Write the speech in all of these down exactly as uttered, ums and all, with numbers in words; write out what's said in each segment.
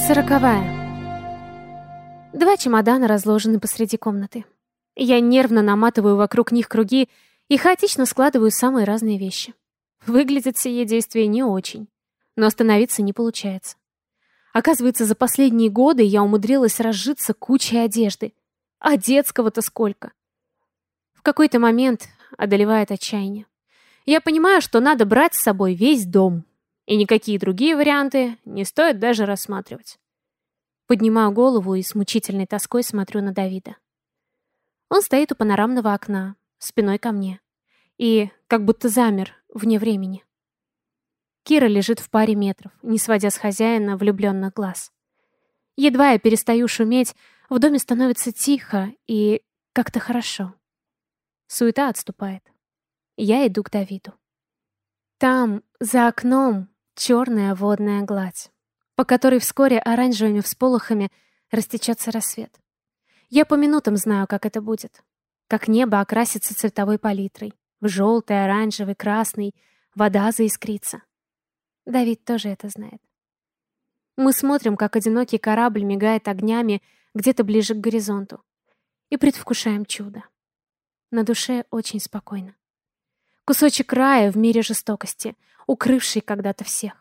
Сороковая. Два чемодана разложены посреди комнаты. Я нервно наматываю вокруг них круги и хаотично складываю самые разные вещи. Выглядит сие действие не очень, но остановиться не получается. Оказывается, за последние годы я умудрилась разжиться кучей одежды. А детского-то сколько? В какой-то момент одолевает отчаяние. Я понимаю, что надо брать с собой весь дом, и никакие другие варианты не стоит даже рассматривать. Поднимаю голову и с мучительной тоской смотрю на Давида. Он стоит у панорамного окна, спиной ко мне, и как будто замер вне времени. Кира лежит в паре метров, не сводя с хозяина влюбленных глаз. Едва я перестаю шуметь, в доме становится тихо и как-то хорошо. Суета отступает. Я иду к Давиду. Там, за окном, черная водная гладь, по которой вскоре оранжевыми всполохами растечется рассвет. Я по минутам знаю, как это будет. Как небо окрасится цветовой палитрой. В желтый, оранжевый, красный. Вода заискрится. Давид тоже это знает. Мы смотрим, как одинокий корабль мигает огнями где-то ближе к горизонту. И предвкушаем чудо. На душе очень спокойно. Кусочек рая в мире жестокости, укрывший когда-то всех.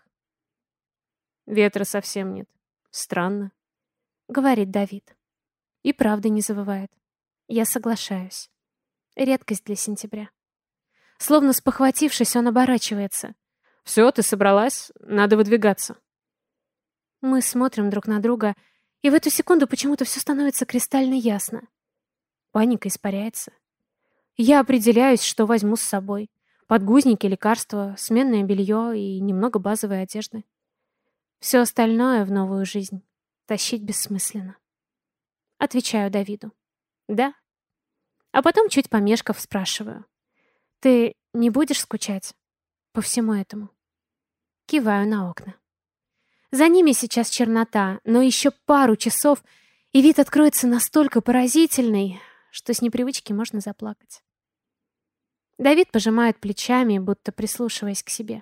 Ветра совсем нет. Странно, говорит Давид. И правда не завывает. Я соглашаюсь. Редкость для сентября. Словно спохватившись, он оборачивается. Все, ты собралась? Надо выдвигаться. Мы смотрим друг на друга, и в эту секунду почему-то все становится кристально ясно. Паника испаряется. Я определяюсь, что возьму с собой. Подгузники, лекарства, сменное белье и немного базовой одежды. Все остальное в новую жизнь тащить бессмысленно. Отвечаю Давиду. Да. А потом, чуть помешков, спрашиваю. Ты не будешь скучать по всему этому? Киваю на окна. За ними сейчас чернота, но еще пару часов, и вид откроется настолько поразительный, что с непривычки можно заплакать. Давид пожимает плечами, будто прислушиваясь к себе.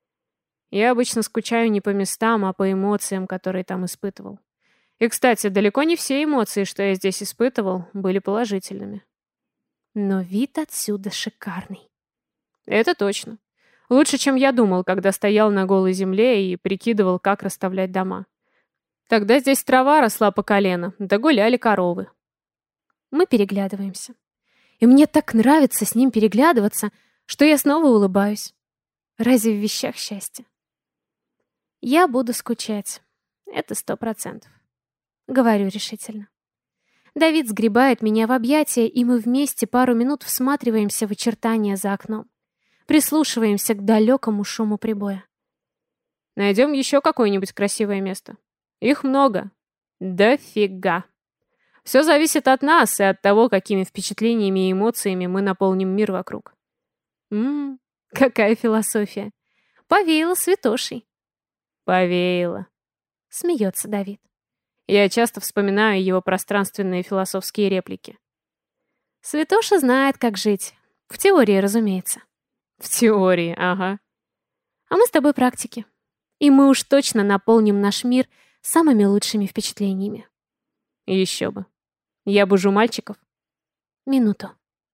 Я обычно скучаю не по местам, а по эмоциям, которые там испытывал. И, кстати, далеко не все эмоции, что я здесь испытывал, были положительными. Но вид отсюда шикарный. Это точно. Лучше, чем я думал, когда стоял на голой земле и прикидывал, как расставлять дома. Тогда здесь трава росла по колено, да гуляли коровы. Мы переглядываемся. И мне так нравится с ним переглядываться, что я снова улыбаюсь. Разве в вещах счастье? Я буду скучать. Это сто процентов. Говорю решительно. Давид сгребает меня в объятия, и мы вместе пару минут всматриваемся в очертания за окном. Прислушиваемся к далекому шуму прибоя. Найдем еще какое-нибудь красивое место. Их много. Дофига. Все зависит от нас и от того, какими впечатлениями и эмоциями мы наполним мир вокруг. Ммм, какая философия. Повеяло святошей. Повеяло. Смеется Давид. Я часто вспоминаю его пространственные философские реплики. Святоша знает, как жить. В теории, разумеется. В теории, ага. А мы с тобой практики. И мы уж точно наполним наш мир самыми лучшими впечатлениями. Еще бы. Я бужу мальчиков. Минуту.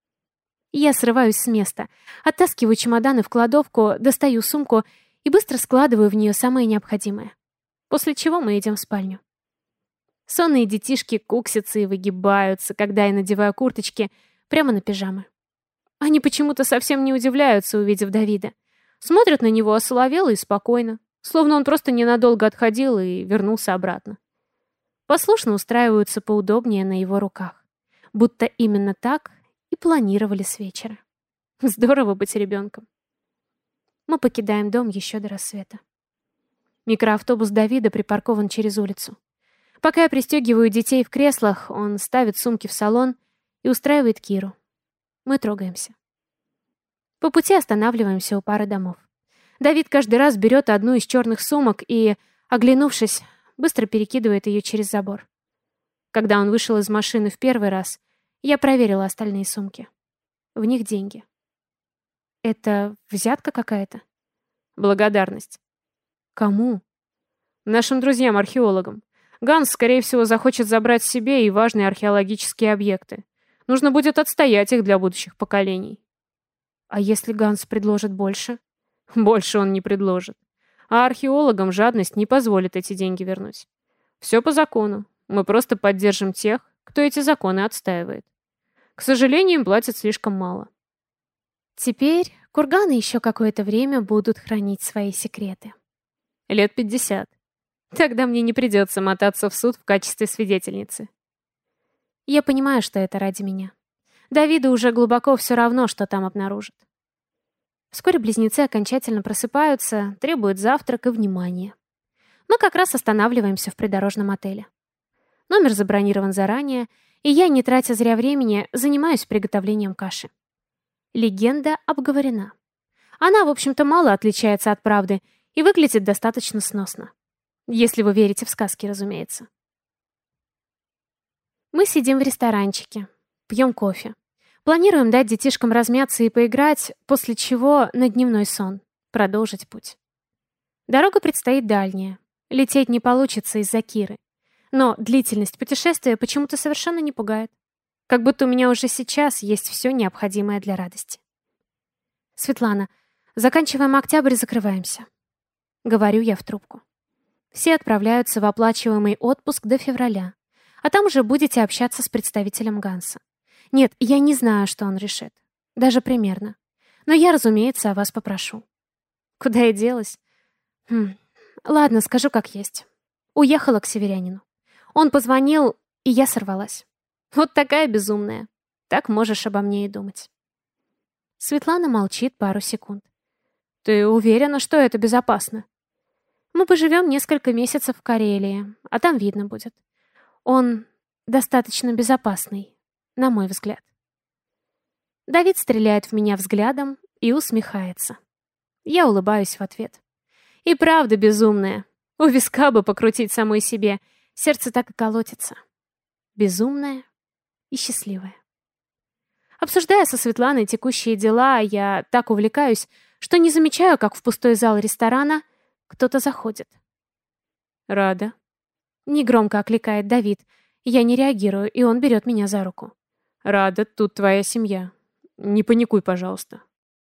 Я срываюсь с места, оттаскиваю чемоданы в кладовку, достаю сумку и быстро складываю в нее самое необходимое. После чего мы идем в спальню. Сонные детишки куксятся и выгибаются, когда я надеваю курточки прямо на пижамы. Они почему-то совсем не удивляются, увидев Давида. Смотрят на него осоловело и спокойно, словно он просто ненадолго отходил и вернулся обратно. Послушно устраиваются поудобнее на его руках. Будто именно так и планировали с вечера. Здорово быть ребенком. Мы покидаем дом еще до рассвета. Микроавтобус Давида припаркован через улицу. Пока я пристегиваю детей в креслах, он ставит сумки в салон и устраивает Киру. Мы трогаемся. По пути останавливаемся у пары домов. Давид каждый раз берет одну из черных сумок и, оглянувшись, быстро перекидывает ее через забор. Когда он вышел из машины в первый раз, я проверила остальные сумки. В них деньги. Это взятка какая-то? Благодарность. Кому? Нашим друзьям-археологам. Ганс, скорее всего, захочет забрать себе и важные археологические объекты. Нужно будет отстоять их для будущих поколений. А если Ганс предложит больше? Больше он не предложит. А археологам жадность не позволит эти деньги вернуть. Все по закону. Мы просто поддержим тех, кто эти законы отстаивает. К сожалению, им платят слишком мало. Теперь курганы еще какое-то время будут хранить свои секреты. Лет пятьдесят. Тогда мне не придется мотаться в суд в качестве свидетельницы. Я понимаю, что это ради меня. Давиду уже глубоко все равно, что там обнаружат. Вскоре близнецы окончательно просыпаются, требуют завтрак и внимания. Мы как раз останавливаемся в придорожном отеле. Номер забронирован заранее, и я, не тратя зря времени, занимаюсь приготовлением каши. Легенда обговорена. Она, в общем-то, мало отличается от правды и выглядит достаточно сносно. Если вы верите в сказки, разумеется. Мы сидим в ресторанчике, пьем кофе. Планируем дать детишкам размяться и поиграть, после чего на дневной сон, продолжить путь. Дорога предстоит дальняя. Лететь не получится из-за Киры. Но длительность путешествия почему-то совершенно не пугает. Как будто у меня уже сейчас есть все необходимое для радости. Светлана, заканчиваем октябрь и закрываемся. Говорю я в трубку. Все отправляются в оплачиваемый отпуск до февраля, а там уже будете общаться с представителем Ганса. Нет, я не знаю, что он решит. Даже примерно. Но я, разумеется, о вас попрошу. Куда я делась? Хм. Ладно, скажу как есть. Уехала к северянину. Он позвонил, и я сорвалась. Вот такая безумная. Так можешь обо мне и думать. Светлана молчит пару секунд. Ты уверена, что это безопасно? Мы поживем несколько месяцев в Карелии, а там видно будет. Он достаточно безопасный, на мой взгляд. Давид стреляет в меня взглядом и усмехается. Я улыбаюсь в ответ. И правда безумная. У виска бы покрутить самой себе. Сердце так и колотится. Безумная и счастливая. Обсуждая со Светланой текущие дела, я так увлекаюсь, что не замечаю, как в пустой зал ресторана кто-то заходит. Рада. Негромко окликает Давид. Я не реагирую, и он берет меня за руку. Рада, тут твоя семья. Не паникуй, пожалуйста.